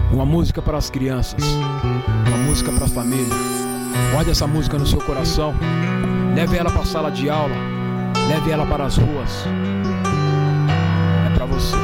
Uma música para as crianças, uma música para a família. Guarde essa música no seu coração. Leve ela para a sala de aula, leve ela para as ruas. É para você.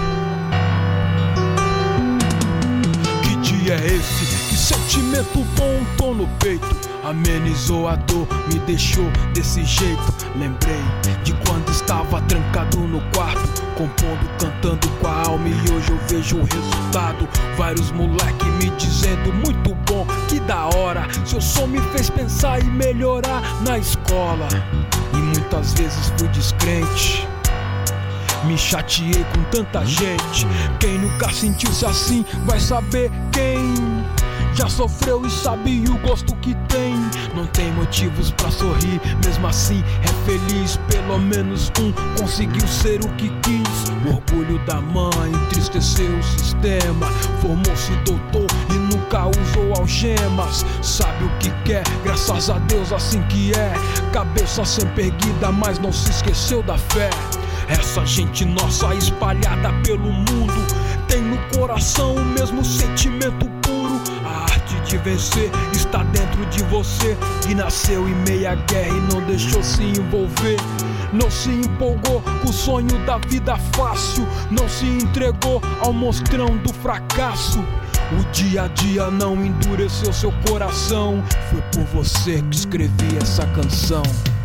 Que dia é esse? Que sentimento bom tô no peito. Amenizou a dor, me deixou desse jeito. Lembrei de quando estava trancado no quarto, compondo, cantando com a alma, e hoje eu vejo o resultado. Vários moleque me dizendo muito bom, que da hora. Seu som me fez pensar e melhorar na escola. E muitas vezes fui descrente, me chateei com tanta gente. Quem nunca sentiu-se assim vai saber. Quem já sofreu e sabe o gosto que tem. Não tem motivos pra sorrir, mesmo assim é feliz. Pelo menos um conseguiu ser o que quis. O orgulho da mãe entristeceu o sistema. Formou-se doutor e nunca usou algemas. Sabe o que quer, graças a Deus assim que é. Cabeça sempre erguida, mas não se esqueceu da fé. Essa gente nossa espalhada pelo mundo tem no coração o mesmo sentimento puro. A arte de vencer está dentro de você, que nasceu em meia guerra e não deixou se envolver. Não se empolgou com o sonho da vida fácil, não se entregou ao monstrão do fracasso. O dia a dia não endureceu seu coração. Foi por você que escrevi essa canção.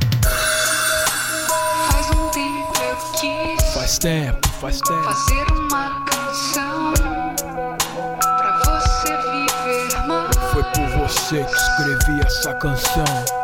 Faz um tempo eu quis Faz tempo fazer uma canção pra você viver mais. Foi por você que escrevi essa canção.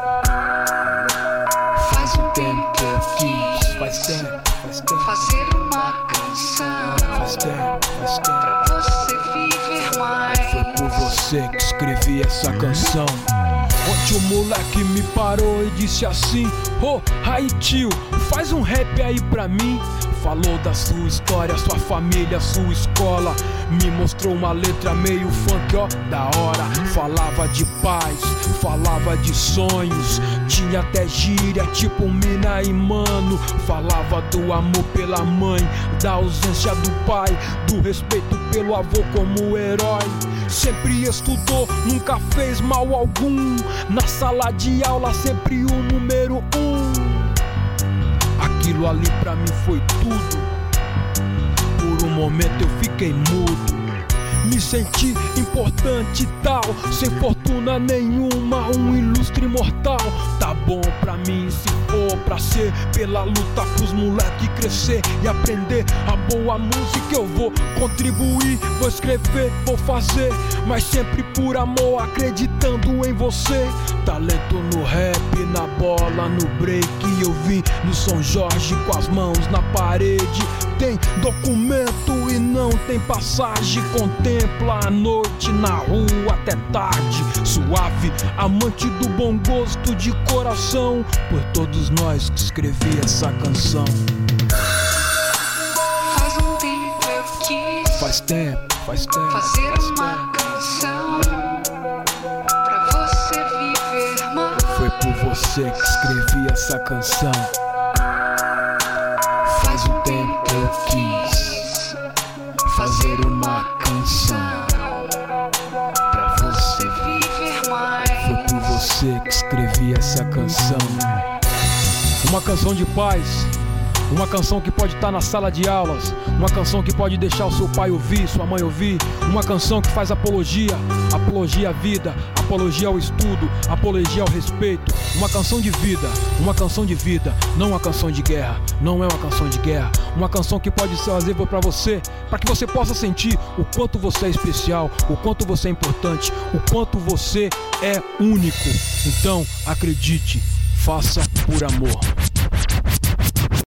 Faz um tempo eu quis Faz tempo fazer uma canção pra você viver mais. Foi por você que escrevi essa canção. Ontem o moleque me parou e disse assim: "Oh, aí tio, faz um rap aí pra mim." Falou da sua história, sua família, sua escola. Me mostrou uma letra meio funk, ó, da hora. Falava de paz, falava de sonhos. Tinha até gíria, tipo mina e mano. Falava do amor pela mãe, da ausência do pai, do respeito pelo avô como herói. Sempre estudou, nunca fez mal algum. Na sala de aula sempre o número 1. Aquilo ali pra mim foi tudo. Por um momento eu fiquei mudo. Me senti importante e tal, sem fortuna nenhuma, um ilustre imortal. Tá bom pra mim se for pra ser, pela luta pros moleque crescer e aprender a boa música. Eu vou contribuir, vou escrever, vou fazer, mas sempre por amor, acreditando em você. Talento no rap, na bola, no break. Eu vim no São Jorge com as mãos na parede. Tem documento e não tem passagem. Contempla a noite na rua até tarde. Suave, amante do bom gosto de coração. Por todos nós que escrevi essa canção. Faz um tempo eu quis Faz tempo fazer uma canção pra você viver mais. Foi por você que escrevi essa canção. Faz um tempo eu quis fazer uma canção pra você viver mais. Foi por você que escrevi essa canção. Uma canção de paz, uma canção que pode estar na sala de aulas, uma canção que pode deixar o seu pai ouvir, sua mãe ouvir. Uma canção que faz apologia, apologia à vida, apologia ao estudo, apologia ao respeito. Uma canção de vida, não uma canção de guerra, não é uma canção de guerra. Uma canção que pode fazer pra você, para que você possa sentir o quanto você é especial, o quanto você é importante, o quanto você é único. Então, acredite, faça por amor.